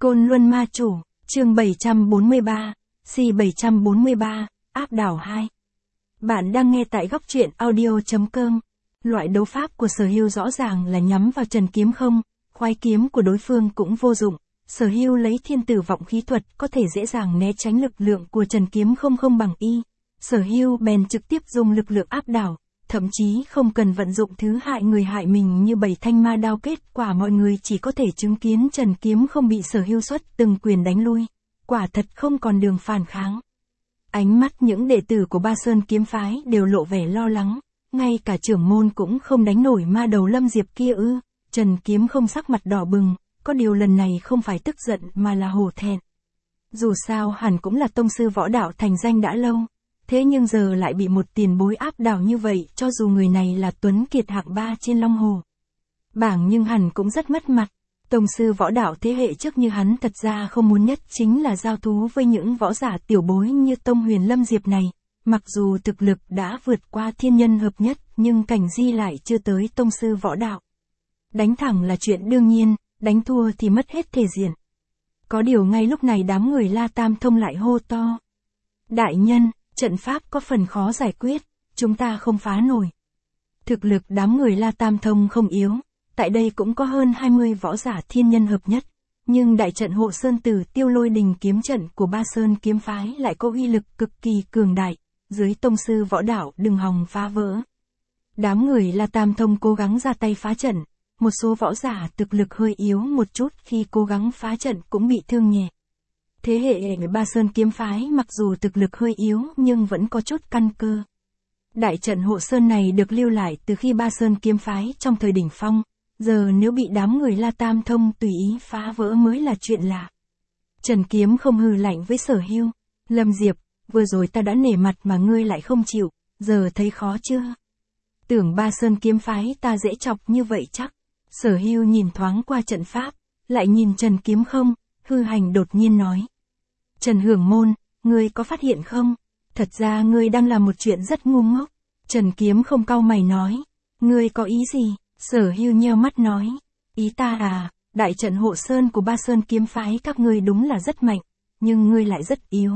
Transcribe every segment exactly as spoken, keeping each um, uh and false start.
Côn Luân Ma Chủ, chương bảy trăm bốn mươi ba, C bảy trăm bốn mươi ba, áp đảo hai. Bạn đang nghe tại góc truyện audio chấm com. Loại đấu pháp của Sở Hưu rõ ràng là nhắm vào Trần Kiếm Không, khoái kiếm của đối phương cũng vô dụng. Sở Hưu lấy thiên tử vọng khí thuật có thể dễ dàng né tránh lực lượng của Trần Kiếm Không không bằng y. Sở Hưu bèn trực tiếp dùng lực lượng áp đảo, thậm chí không cần vận dụng thứ hại người hại mình như bảy thanh ma đao, kết quả mọi người chỉ có thể chứng kiến Trần Kiếm Không bị Sở Hưu xuất từng quyền đánh lui. Quả thật không còn đường phản kháng. Ánh mắt những đệ tử của Ba Sơn kiếm phái đều lộ vẻ lo lắng, ngay cả trưởng môn cũng không đánh nổi ma đầu Lâm Diệp kia ư. Trần Kiếm Không sắc mặt đỏ bừng, có điều lần này không phải tức giận mà là hổ thẹn. Dù sao hẳn cũng là tông sư võ đạo thành danh đã lâu, thế nhưng giờ lại bị một tiền bối áp đảo như vậy, cho dù người này là tuấn kiệt hạng ba trên Long Hồ bảng nhưng hẳn cũng rất mất mặt. Tông sư võ đạo thế hệ trước như hắn thật ra không muốn nhất chính là giao thú với những võ giả tiểu bối như Tông Huyền Lâm Diệp này. Mặc dù thực lực đã vượt qua thiên nhân hợp nhất nhưng cảnh di lại chưa tới tông sư võ đạo. Đánh thẳng là chuyện đương nhiên, đánh thua thì mất hết thể diện. Có điều ngay lúc này đám người La Tam Thông lại hô to: đại nhân, trận pháp có phần khó giải quyết, chúng ta không phá nổi. Thực lực đám người La Tam Thông không yếu, tại đây cũng có hơn hai mươi võ giả thiên nhân hợp nhất, nhưng đại trận Hộ Sơn Tử Tiêu Lôi Đình kiếm trận của Ba Sơn kiếm phái lại có uy lực cực kỳ cường đại, dưới tông sư võ đạo đừng hòng phá vỡ. Đám người La Tam Thông cố gắng ra tay phá trận, một số võ giả thực lực hơi yếu một chút khi cố gắng phá trận cũng bị thương nhẹ. Thế hệ người Ba Sơn kiếm phái mặc dù thực lực hơi yếu nhưng vẫn có chút căn cơ. Đại trận Hộ Sơn này được lưu lại từ khi Ba Sơn kiếm phái trong thời đỉnh phong, giờ nếu bị đám người La Tam Thông tùy ý phá vỡ mới là chuyện lạ. Trần Kiếm Không hừ lạnh với Sở Hưu: Lâm Diệp, vừa rồi ta đã nể mặt mà ngươi lại không chịu, giờ thấy khó chưa? Tưởng Ba Sơn kiếm phái ta dễ chọc như vậy chắc? Sở Hưu nhìn thoáng qua trận pháp, lại nhìn Trần Kiếm Không, hư hành đột nhiên nói: Trần Hưởng Môn, ngươi có phát hiện không? Thật ra ngươi đang làm một chuyện rất ngu ngốc. Trần Kiếm Không cau mày nói: ngươi có ý gì? Sở Hưu nheo mắt nói: ý ta à, đại trận Hộ Sơn của Ba Sơn kiếm phái các ngươi đúng là rất mạnh, nhưng ngươi lại rất yếu.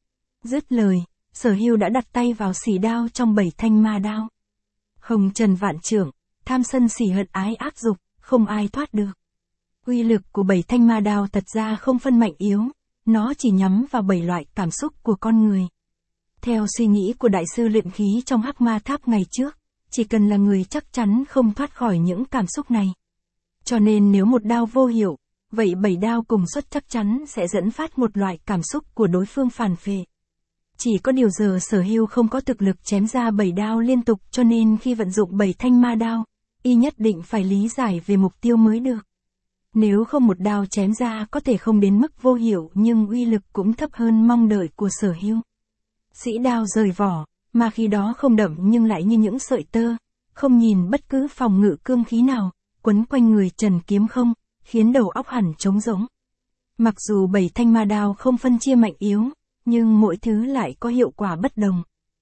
Dứt lời, Sở Hưu đã đặt tay vào xỉ đao trong bảy thanh ma đao. Hồng trần vạn trưởng, tham sân xỉ hận ái ác dục, không ai thoát được. Uy lực của bảy thanh ma đao thật ra không phân mạnh yếu, nó chỉ nhắm vào bảy loại cảm xúc của con người. Theo suy nghĩ của đại sư luyện khí trong Hắc Ma Tháp ngày trước, chỉ cần là người chắc chắn không thoát khỏi những cảm xúc này. Cho nên nếu một đao vô hiệu, vậy bảy đao cùng xuất chắc chắn sẽ dẫn phát một loại cảm xúc của đối phương phản phệ. Chỉ có điều giờ Sở Hưu không có thực lực chém ra bảy đao liên tục, cho nên khi vận dụng bảy thanh ma đao, y nhất định phải lý giải về mục tiêu mới được. Nếu không một đao chém ra có thể không đến mức vô hiệu nhưng uy lực cũng thấp hơn mong đợi của Sở Hưu. Sĩ đao rời vỏ, mà khi đó không đậm nhưng lại như những sợi tơ, không nhìn bất cứ phòng ngự cương khí nào, quấn quanh người Trần Kiếm Không, khiến đầu óc hẳn trống rỗng. Mặc dù bảy thanh ma đao không phân chia mạnh yếu, nhưng mỗi thứ lại có hiệu quả bất đồng.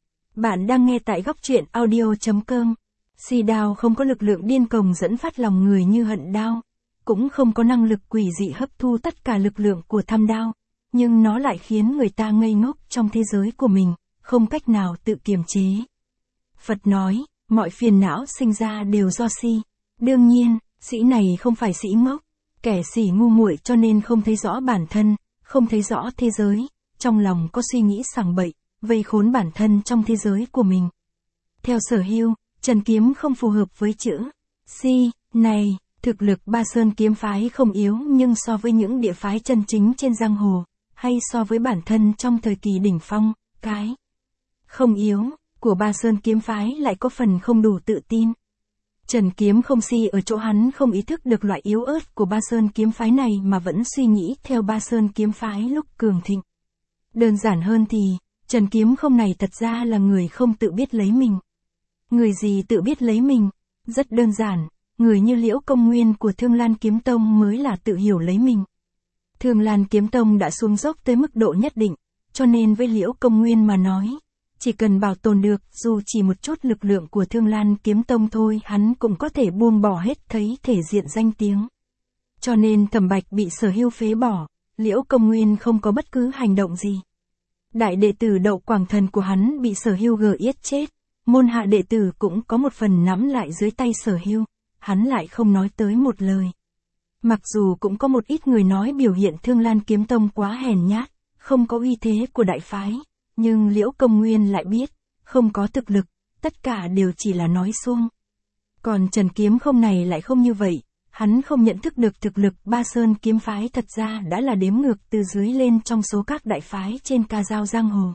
Bạn đang nghe tại góc truyện audio chấm com. Si đao không có lực lượng điên cuồng dẫn phát lòng người như hận đao, cũng không có năng lực quỷ dị hấp thu tất cả lực lượng của tham đao, nhưng nó lại khiến người ta ngây ngốc trong thế giới của mình, không cách nào tự kiềm chế. Phật nói, mọi phiền não sinh ra đều do si. Đương nhiên, sĩ này không phải sĩ ngốc, kẻ sĩ ngu muội cho nên không thấy rõ bản thân, không thấy rõ thế giới, trong lòng có suy nghĩ sằng bậy, vây khốn bản thân trong thế giới của mình. Theo Sở Hưu, Trần Kiếm không phù hợp với chữ si này. Thực lực Ba Sơn kiếm phái không yếu nhưng so với những địa phái chân chính trên giang hồ, hay so với bản thân trong thời kỳ đỉnh phong, cái không yếu của Ba Sơn kiếm phái lại có phần không đủ tự tin. Trần Kiếm Không si ở chỗ hắn không ý thức được loại yếu ớt của Ba Sơn kiếm phái này mà vẫn suy nghĩ theo Ba Sơn kiếm phái lúc cường thịnh. Đơn giản hơn thì, Trần Kiếm Không này thật ra là người không tự biết lấy mình. Người gì tự biết lấy mình? Rất đơn giản, người như Liễu Công Nguyên của Thương Lan Kiếm Tông mới là tự hiểu lấy mình. Thương Lan Kiếm Tông đã xuống dốc tới mức độ nhất định, cho nên với Liễu Công Nguyên mà nói, chỉ cần bảo tồn được dù chỉ một chút lực lượng của Thương Lan Kiếm Tông thôi hắn cũng có thể buông bỏ hết thấy thể diện danh tiếng. Cho nên Thẩm Bạch bị Sở Hưu phế bỏ, Liễu Công Nguyên không có bất cứ hành động gì. Đại đệ tử Đậu Quảng Thần của hắn bị Sở Hưu gờ yết chết, môn hạ đệ tử cũng có một phần nắm lại dưới tay Sở Hưu, hắn lại không nói tới một lời. Mặc dù cũng có một ít người nói biểu hiện Thương Lan Kiếm Tông quá hèn nhát, không có uy thế của đại phái, nhưng Liễu Công Nguyên lại biết, không có thực lực, tất cả đều chỉ là nói suông. Còn Trần Kiếm Không này lại không như vậy, hắn không nhận thức được thực lực Ba Sơn kiếm phái thật ra đã là đếm ngược từ dưới lên trong số các đại phái trên ca dao giang hồ.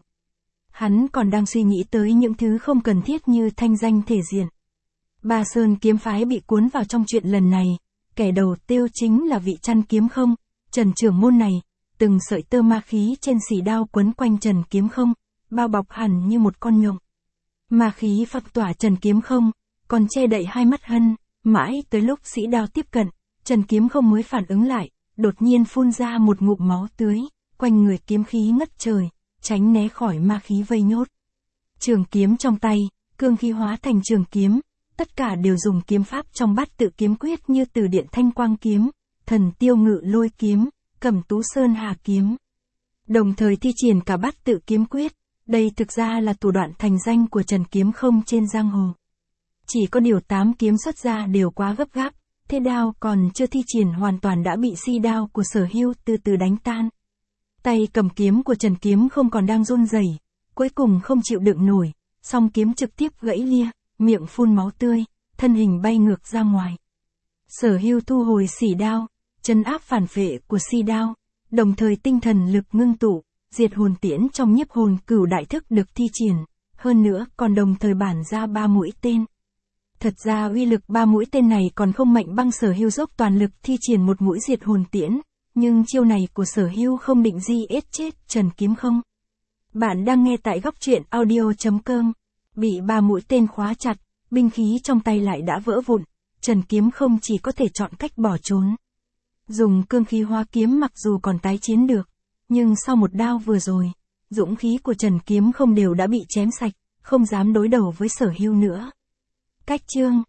Hắn còn đang suy nghĩ tới những thứ không cần thiết như thanh danh thể diện. Ba Sơn kiếm phái bị cuốn vào trong chuyện lần này, kẻ đầu tiêu chính là vị Chăn Kiếm Không, Trần trưởng môn này, từng sợi tơ ma khí trên xỉ đao quấn quanh Trần Kiếm Không, bao bọc hẳn như một con nhộng. Ma khí phật tỏa Trần Kiếm Không, còn che đậy hai mắt Hân, mãi tới lúc sĩ đao tiếp cận, Trần Kiếm Không mới phản ứng lại, đột nhiên phun ra một ngụm máu tưới, quanh người kiếm khí ngất trời, tránh né khỏi ma khí vây nhốt. Trường kiếm trong tay, cương khí hóa thành trường kiếm, tất cả đều dùng kiếm pháp trong Bát Tự Kiếm Quyết như Từ Điện Thanh Quang Kiếm, Thần Tiêu Ngự Lôi Kiếm, Cẩm Tú Sơn Hà Kiếm. Đồng thời thi triển cả Bát Tự Kiếm Quyết, đây thực ra là thủ đoạn thành danh của Trần Kiếm Không trên giang hồ. Chỉ có điều tám kiếm xuất ra đều quá gấp gáp, thế đao còn chưa thi triển hoàn toàn đã bị si đao của Sở Hưu từ từ đánh tan. Tay cầm kiếm của Trần Kiếm Không còn đang run rẩy, cuối cùng không chịu đựng nổi, song kiếm trực tiếp gãy lia, miệng phun máu tươi, thân hình bay ngược ra ngoài. Sở Hưu thu hồi xỉ đao, trấn áp phản phệ của si đao, đồng thời tinh thần lực ngưng tụ, diệt hồn tiễn trong nhiếp hồn cửu đại thức được thi triển, hơn nữa còn đồng thời bản ra ba mũi tên. Thật ra uy lực ba mũi tên này còn không mạnh bằng Sở Hưu dốc toàn lực thi triển một mũi diệt hồn tiễn, nhưng chiêu này của Sở Hưu không định di ết chết Trần Kiếm Không. Bạn đang nghe tại góc truyện audio chấm com. Bị ba mũi tên khóa chặt, binh khí trong tay lại đã vỡ vụn, Trần Kiếm Không chỉ có thể chọn cách bỏ trốn. Dùng cương khí hóa kiếm mặc dù còn tái chiến được, nhưng sau một đao vừa rồi, dũng khí của Trần Kiếm Không đều đã bị chém sạch, không dám đối đầu với Sở Hưu nữa. Cách chương